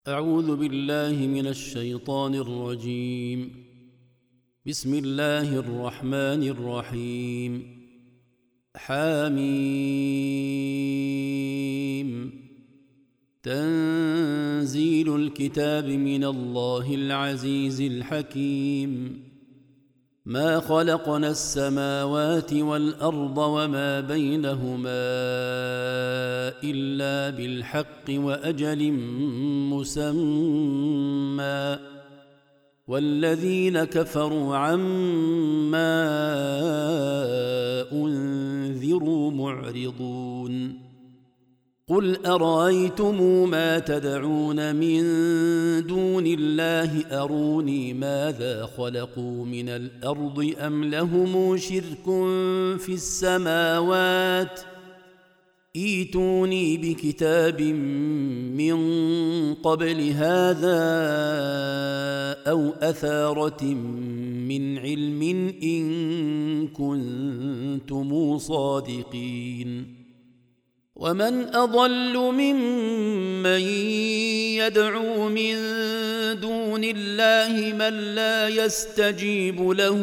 أعوذ بالله من الشيطان الرجيم. بسم الله الرحمن الرحيم. حميم. تنزيل الكتاب من الله العزيز الحكيم. ما خلقنا السماوات والأرض وما بينهما إلا بالحق وأجل مسمى، والذين كفروا عما أنذروا معرضون. قل أرأيتم ما تدعون من دون الله أروني ماذا خلقوا من الأرض أم لهم شرك في السماوات ائتوني بكتاب من قبل هذا أو أثارة من علم إن كنتم صادقين. ومن أضل ممن يدعو من دون الله من لا يستجيب له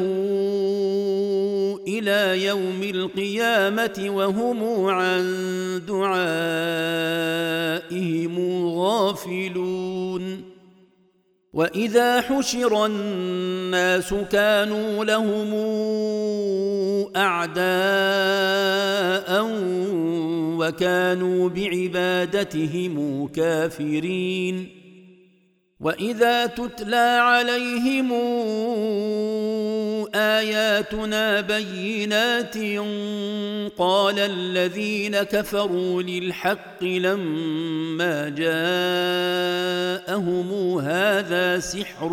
إلى يوم القيامة وهم عن دعائهم غافلون. وإذا حشر الناس كانوا لهم أعداء وكانوا بعبادتهم كافرين. وإذا تتلى عليهم آياتنا بينات قال الذين كفروا للحق لما جاءهم هذا سحر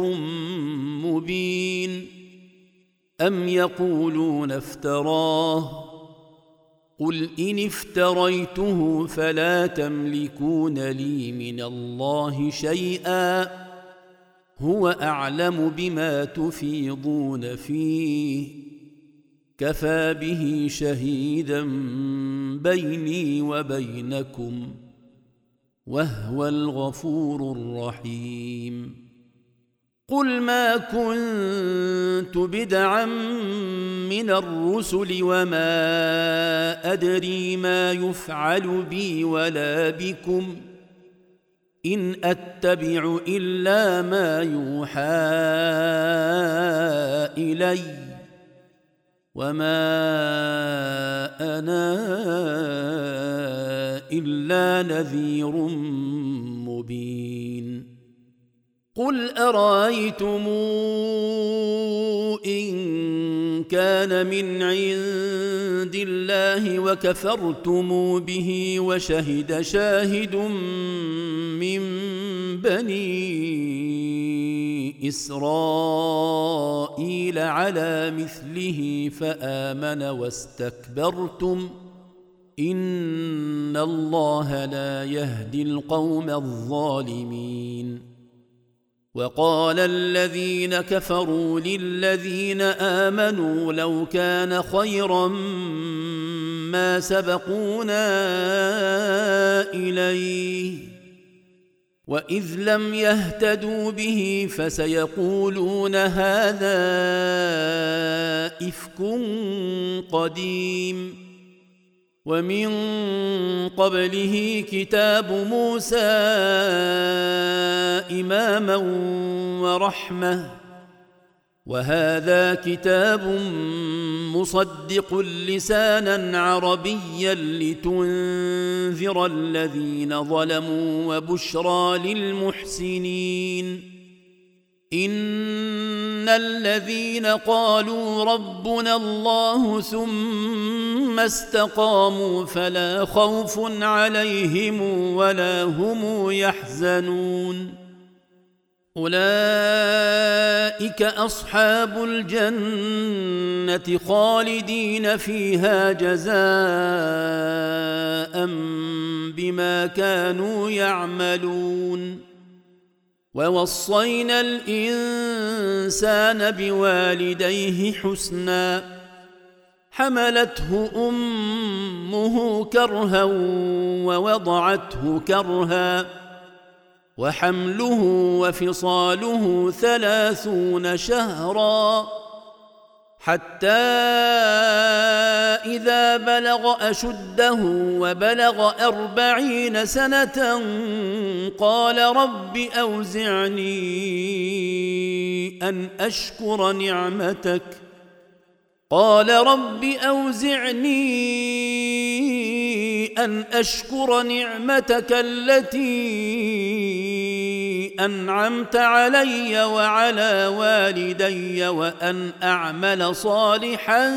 مبين أم يقولون افتراه قل إن افتريته فلا تملكون لي من الله شيئا هو أعلم بما تفيضون فيه كفى به شهيدا بيني وبينكم وهو الغفور الرحيم. قل ما كنت بدعا من الرسل وما أدري ما يفعل بي ولا بكم إن أتبع إلا ما يوحى إلي وما أنا إلا نذير مبين. قل أرأيتم إن كان من عند الله وكفرتم به وشهد شاهد من بني إسرائيل على مثله فآمن واستكبرتم إن الله لا يهدي القوم الظالمين. وقال الذين كفروا للذين آمنوا لو كان خيرا ما سبقونا إليه وإذ لم يهتدوا به فسيقولون هذا إفك قديم. ومن قبله كتاب موسى إماما ورحمة وهذا كتاب مصدق لسانا عربيا لتنذر الذين ظلموا وبشرى للمحسنين. إن الذين قالوا ربنا الله ثم استقاموا فلا خوف عليهم ولا هم يحزنون أولئك أصحاب الجنة خالدين فيها جزاء بما كانوا يعملون. ووصينا الإنسان بوالديه حسنا حملته أمه كرها ووضعته كرها وحمله وفصاله 30 شهرا حتى إذا بلغ أشده وبلغ 40 سنة قال رب أوزعني أن أشكر نعمتك التي أنعمت علي وعلى والدي وأن أعمل صالحا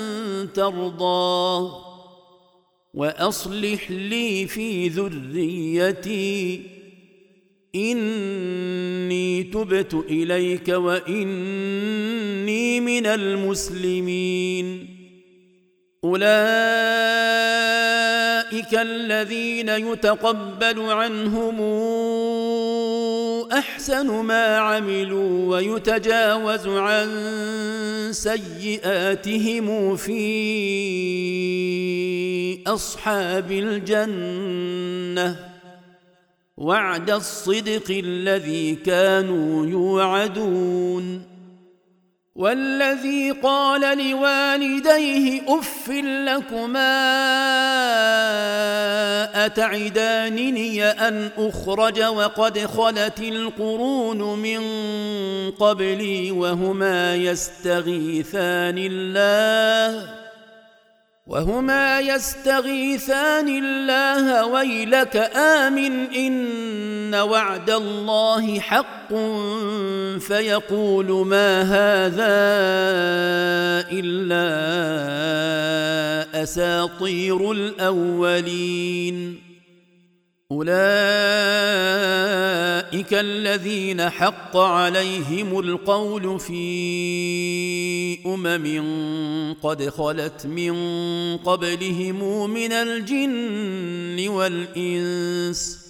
ترضاه وأصلح لي في ذريتي إني تبت إليك وإني من المسلمين. أولئك الذين يتقبل عنهم أحسن ما عملوا ويتجاوز عن سيئاتهم في أصحاب الجنة وعد الصدق الذي كانوا يوعدون. والذي قال لوالديه أف لكما أتعدانني أن أخرج وقد خلت القرون من قبلي وهما يستغيثان الله ويلك آمن إن وعد الله حق فيقول ما هذا إلا أساطير الأولين. أولئك الذين حق عليهم القول في قد خلت من قبلهم من الجن والإنس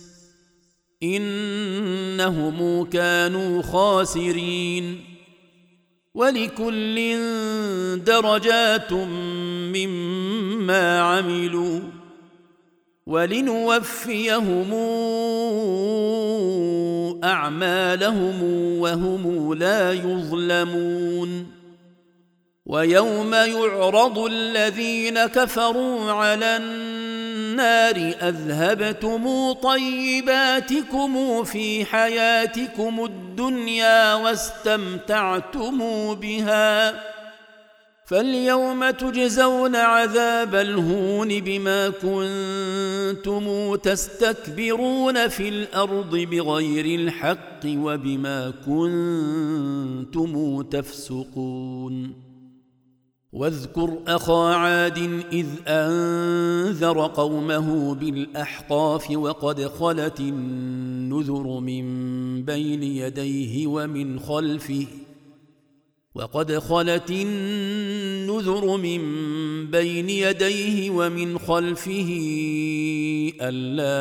إنهم كانوا خاسرين. ولكل درجات مما عملوا ولنوفيهم أعمالهم وهم لا يظلمون. ويوم يعرض الذين كفروا على النار أذهبتم طيباتكم في حياتكم الدنيا واستمتعتم بها فاليوم تجزون عذاب الهون بما كنتم تستكبرون في الأرض بغير الحق وبما كنتم تفسقون. واذكر أخا عاد إذ أنذر قومه بالأحقاف وقد خلت النذر من بين يديه ومن خلفه ألا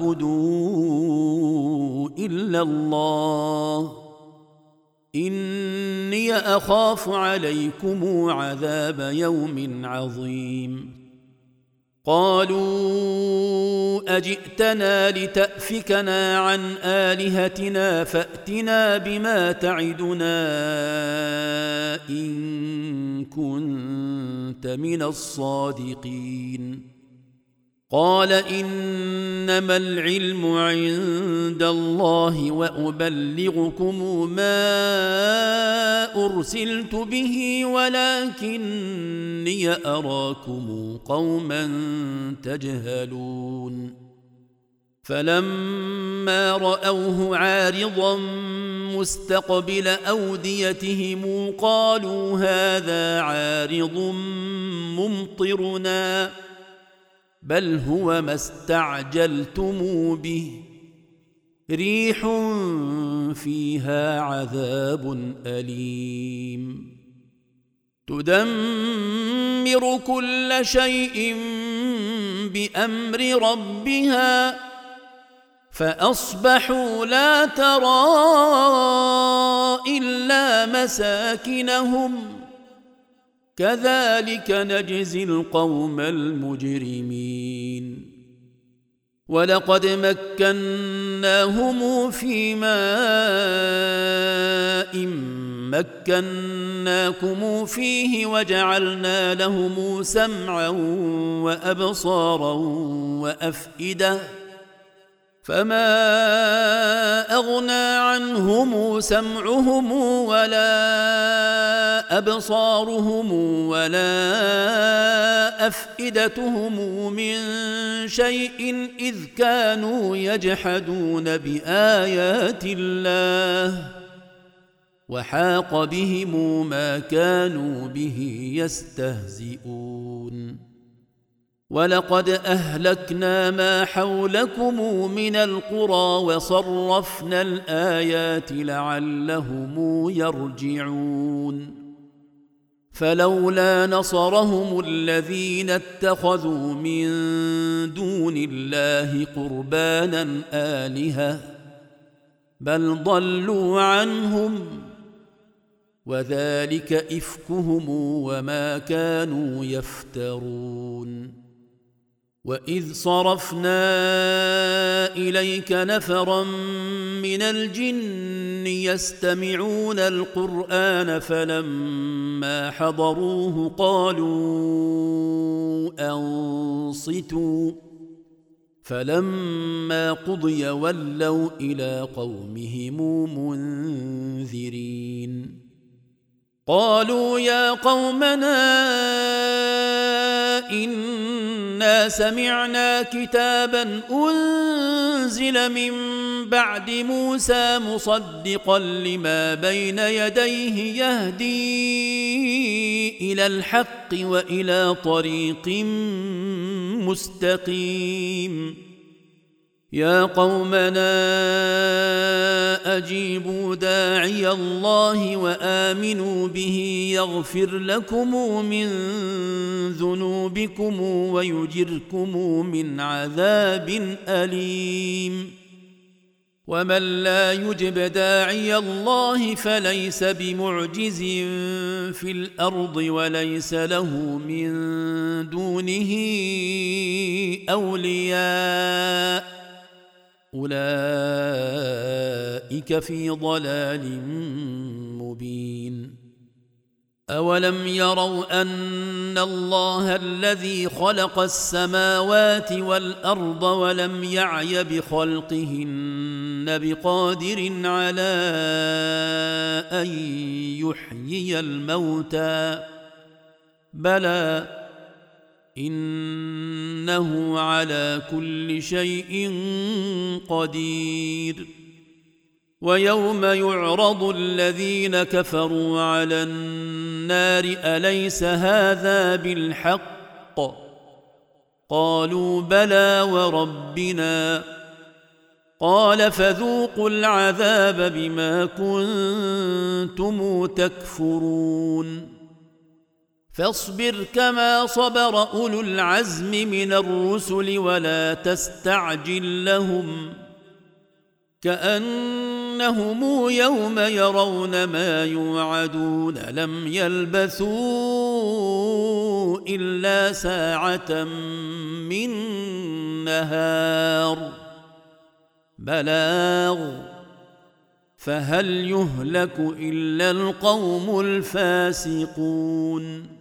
تعبدوا إلا الله إني أخاف عليكم عذاب يوم عظيم. قالوا أجئتنا لتأفكنا عن آلهتنا فأتنا بما تعدنا إن كنت من الصادقين. قال إنما العلم عند الله وأبلغكم ما أرسلت به ولكني أراكم قوما تجهلون. فلما رأوه عارضا مستقبل أوديتهم قالوا هذا عارض ممطرنا بل هو ما استعجلتم به ريح فيها عذاب أليم تدمر كل شيء بأمر ربها فأصبحوا لا ترى إلا مساكنهم كذلك نجزي القوم المجرمين. ولقد مكناهم في ماء مكناكم فيه وجعلنا لهم سمعا وأبصارا وأفئدة فما أغنى عنهم سمعهم ولا أبصارهم ولا أفئدتهم من شيء إذ كانوا يجحدون بآيات الله وحاق بهم ما كانوا به يستهزئون ولقد أهلكنا ما حولكم من القرى وصرفنا الآيات لعلهم يرجعون فلولا نصرهم الذين اتخذوا من دون الله قربانا آلهة بل ضلوا عنهم وذلك إفكهم وما كانوا يفترون وإذ صرفنا إليك نفرا من الجن يستمعون القرآن فلما حضروه قالوا أنصتوا فلما قضي ولوا إلى قومهم منذرين قالوا يا قومنا إنا سمعنا كتابا أنزل من بعد موسى مصدقا لما بين يديه يهدي إلى الحق وإلى طريق مستقيم يا قومنا أجيبوا داعي الله وآمنوا به يغفر لكم من ذنوبكم ويجركم من عذاب أليم ومن لا يجب داعي الله فليس بمعجز في الأرض وليس له من دونه أولياء أولئك في ضلال مبين أولم يروا أن الله الذي خلق السماوات والأرض ولم يعي بخلقهن بقادر على أن يحيي الموتى بلى إنه على كل شيء قدير ويوم يعرض الذين كفروا على النار أليس هذا بالحق قالوا بلى وربنا قال فذوقوا العذاب بما كنتم تكفرون فاصبر كما صبر أولو العزم من الرسل ولا تستعجل لهم كأنهم يوم يرون ما يوعدون لم يلبثوا إلا ساعة من نهار بلاغ فهل يهلك إلا القوم الفاسقون